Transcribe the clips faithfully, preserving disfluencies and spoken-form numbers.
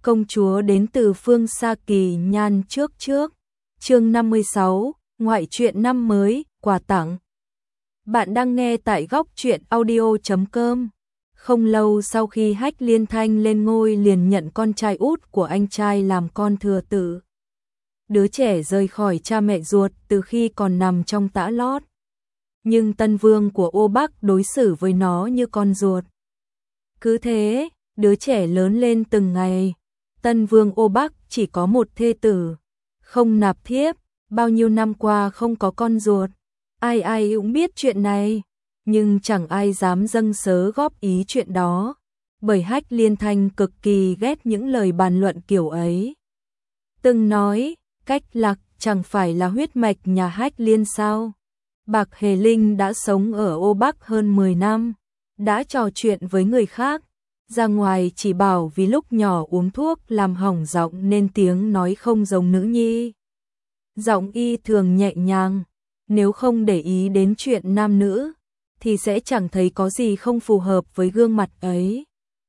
công chúa đến từ phương xa kỳ nhan trước trước. Chương năm mươi sáu, ngoại truyện năm mới, quà tặng. Bạn đang nghe tại góc truyện audio chấm com. Không lâu sau khi Hách Liên Thanh lên ngôi liền nhận con trai út của anh trai làm con thừa tử. Đứa trẻ rời khỏi cha mẹ ruột từ khi còn nằm trong tã lót. Nhưng tân vương của Ô Bắc đối xử với nó như con ruột. Cứ thế, đứa trẻ lớn lên từng ngày. Tân vương Ô Bắc chỉ có một thê tử, không nạp thiếp, bao nhiêu năm qua không có con ruột. Ai ai cũng biết chuyện này, nhưng chẳng ai dám dâng sớ góp ý chuyện đó, bởi Hách Liên Thanh cực kỳ ghét những lời bàn luận kiểu ấy. Từng nói, Cách Lạc chẳng phải là huyết mạch nhà Hách Liên sao? Bạc Hề Linh đã sống ở Ô Bắc hơn mười năm, đã trò chuyện với người khác, ra ngoài chỉ bảo vì lúc nhỏ uống thuốc làm hỏng giọng nên tiếng nói không giống nữ nhi. Giọng y thường nhẹ nhàng, nếu không để ý đến chuyện nam nữ, thì sẽ chẳng thấy có gì không phù hợp với gương mặt ấy.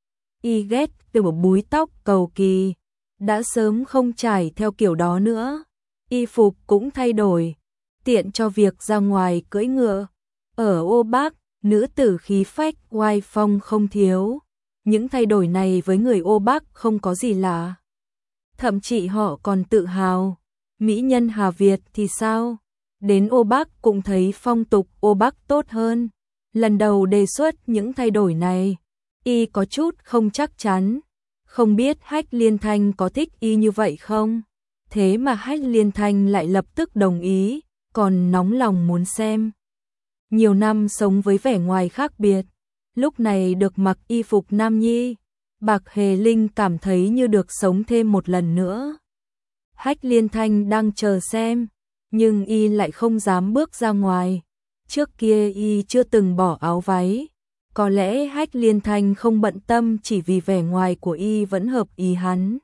Y ghét kiểu búi tóc cầu kỳ, đã sớm không trải theo kiểu đó nữa. Y phục cũng thay đổi, tiện cho việc ra ngoài cưỡi ngựa. Ở Ô Bắc, nữ tử khí phách oai phong không thiếu. Những thay đổi này với người Ô Bắc không có gì lạ. Thậm chí họ còn tự hào. Mỹ nhân Hà Việt thì sao? Đến Ô Bắc cũng thấy phong tục Ô Bắc tốt hơn. Lần đầu đề xuất những thay đổi này, y có chút không chắc chắn. Không biết Hách Liên Thanh có thích y như vậy không? Thế mà Hách Liên Thanh lại lập tức đồng ý, còn nóng lòng muốn xem. Nhiều năm sống với vẻ ngoài khác biệt, lúc này được mặc y phục nam nhi, Bạc Hề Linh cảm thấy như được sống thêm một lần nữa. Hách Liên Thanh đang chờ xem, nhưng y lại không dám bước ra ngoài. Trước kia y chưa từng bỏ áo váy, có lẽ Hách Liên Thanh không bận tâm chỉ vì vẻ ngoài của y vẫn hợp ý hắn.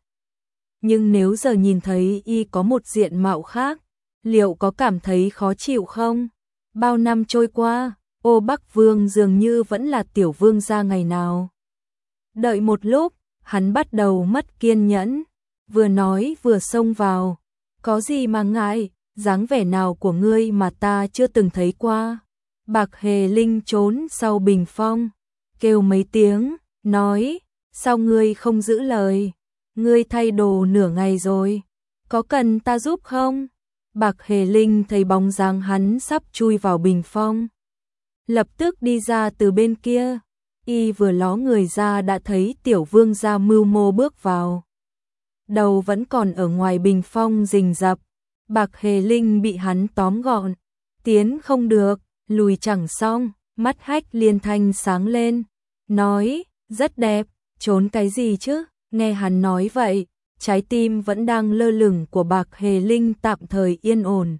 Nhưng nếu giờ nhìn thấy y có một diện mạo khác, liệu có cảm thấy khó chịu không? Bao năm trôi qua, Ô Bắc Vương dường như vẫn là tiểu vương gia ngày nào. Đợi một lúc, hắn bắt đầu mất kiên nhẫn, vừa nói vừa xông vào. Có gì mà ngại, dáng vẻ nào của ngươi mà ta chưa từng thấy qua. Bạc Hề Linh trốn sau bình phong, kêu mấy tiếng, nói, sao ngươi không giữ lời? Ngươi thay đồ nửa ngày rồi, có cần ta giúp không? Bạc Hề Linh thấy bóng dáng hắn sắp chui vào bình phong, lập tức đi ra từ bên kia. Y vừa ló người ra đã thấy tiểu vương gia mưu mô bước vào. Đầu vẫn còn ở ngoài bình phong rình rập. Bạc Hề Linh bị hắn tóm gọn, tiến không được, lùi chẳng xong. Mắt Hách Liên Thanh sáng lên, nói, rất đẹp, trốn cái gì chứ? Nghe hắn nói vậy, trái tim vẫn đang lơ lửng của Bạc Hề Linh tạm thời yên ổn.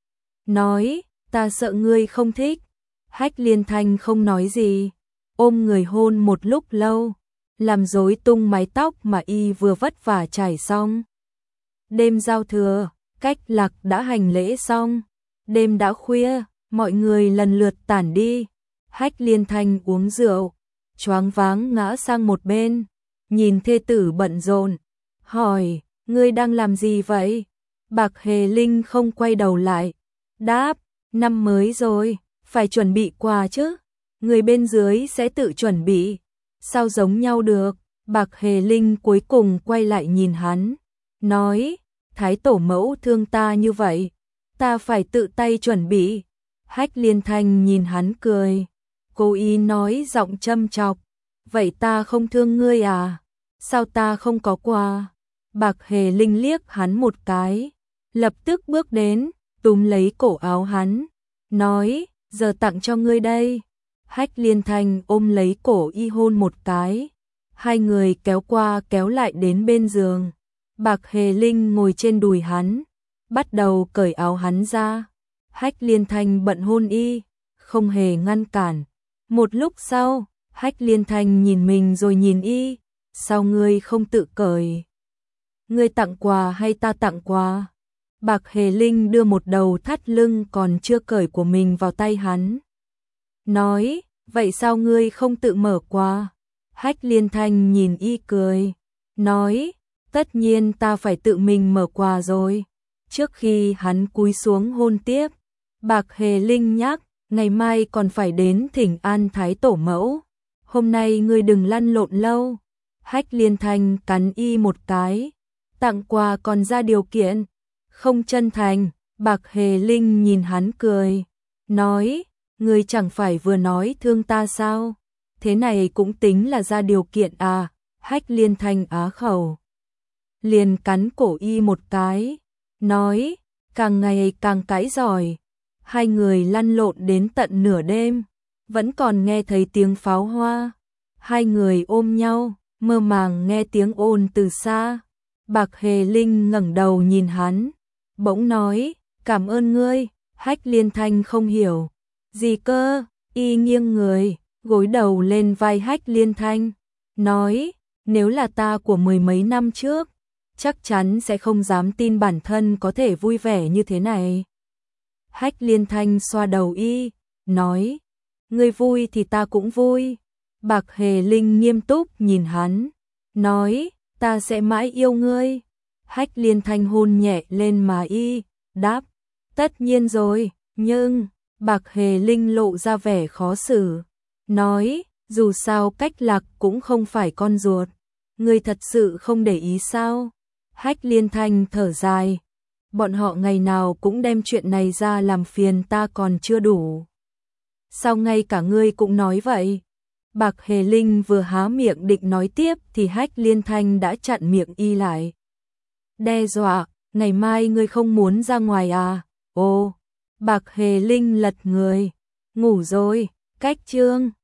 Nói, ta sợ ngươi không thích. Hách Liên Thanh không nói gì, ôm người hôn một lúc lâu, làm rối tung mái tóc mà y vừa vất vả trải xong. Đêm giao thừa, Cách Lạc đã hành lễ xong. Đêm đã khuya, mọi người lần lượt tản đi. Hách Liên Thanh uống rượu, choáng váng ngã sang một bên, nhìn thê tử bận rộn, hỏi, ngươi đang làm gì vậy? Bạc Hề Linh không quay đầu lại, đáp, năm mới rồi, phải chuẩn bị quà chứ, người bên dưới sẽ tự chuẩn bị, sao giống nhau được? Bạc Hề Linh cuối cùng quay lại nhìn hắn, nói, Thái tổ mẫu thương ta như vậy, ta phải tự tay chuẩn bị. Hách Liên Thanh nhìn hắn cười, cố ý nói giọng châm chọc, vậy ta không thương ngươi à? Sao ta không có quà? Bạc Hề Linh liếc hắn một cái, lập tức bước đến, túm lấy cổ áo hắn, nói, giờ tặng cho ngươi đây. Hách Liên Thanh ôm lấy cổ y hôn một cái, hai người kéo qua kéo lại đến bên giường. Bạc Hề Linh ngồi trên đùi hắn, bắt đầu cởi áo hắn ra. Hách Liên Thanh bận hôn y, không hề ngăn cản. Một lúc sau, Hách Liên Thanh nhìn mình rồi nhìn y, sao ngươi không tự cởi? Ngươi tặng quà hay ta tặng quà? Bạc Hề Linh đưa một đầu thắt lưng còn chưa cởi của mình vào tay hắn, nói, vậy sao ngươi không tự mở quà? Hách Liên Thanh nhìn y cười, nói, Tất nhiên ta phải tự mình mở quà rồi. Trước khi hắn cúi xuống hôn tiếp, Bạc Hề Linh nhắc, ngày mai còn phải đến thỉnh an Thái Tổ mẫu. Hôm nay ngươi đừng lăn lộn lâu. Hách Liên Thanh cắn y một cái, tặng quà còn ra điều kiện, không chân thành. Bạc Hề Linh nhìn hắn cười, nói, ngươi chẳng phải vừa nói thương ta sao? Thế này cũng tính là ra điều kiện à? Hách Liên Thanh á khẩu, liền cắn cổ y một cái, nói, càng ngày càng cãi giỏi. Hai người lăn lộn đến tận nửa đêm, vẫn còn nghe thấy tiếng pháo hoa. Hai người ôm nhau, mơ màng nghe tiếng ồn từ xa. Bạc Hề Linh ngẩng đầu nhìn hắn, bỗng nói, cảm ơn ngươi. Hách Liên Thanh không hiểu, gì cơ? Y nghiêng người, gối đầu lên vai Hách Liên Thanh, nói, nếu là ta của mười mấy năm trước, chắc chắn sẽ không dám tin bản thân có thể vui vẻ như thế này. Hách Liên Thanh xoa đầu y, nói, ngươi vui thì ta cũng vui. Bạc Hề Linh nghiêm túc nhìn hắn, nói, ta sẽ mãi yêu ngươi. Hách Liên Thanh hôn nhẹ lên má y, đáp, tất nhiên rồi, nhưng... Bạc Hề Linh lộ ra vẻ khó xử, nói, dù sao Cách Lạc cũng không phải con ruột, ngươi thật sự không để ý sao? Hách Liên Thanh thở dài, bọn họ ngày nào cũng đem chuyện này ra làm phiền ta còn chưa đủ. Sao ngay cả ngươi cũng nói vậy? Bạc Hề Linh vừa há miệng định nói tiếp thì Hách Liên Thanh đã chặn miệng y lại. Đe dọa, ngày mai ngươi không muốn ra ngoài à? Ồ! Bạc Hề Linh lật người, ngủ rồi. Cách chương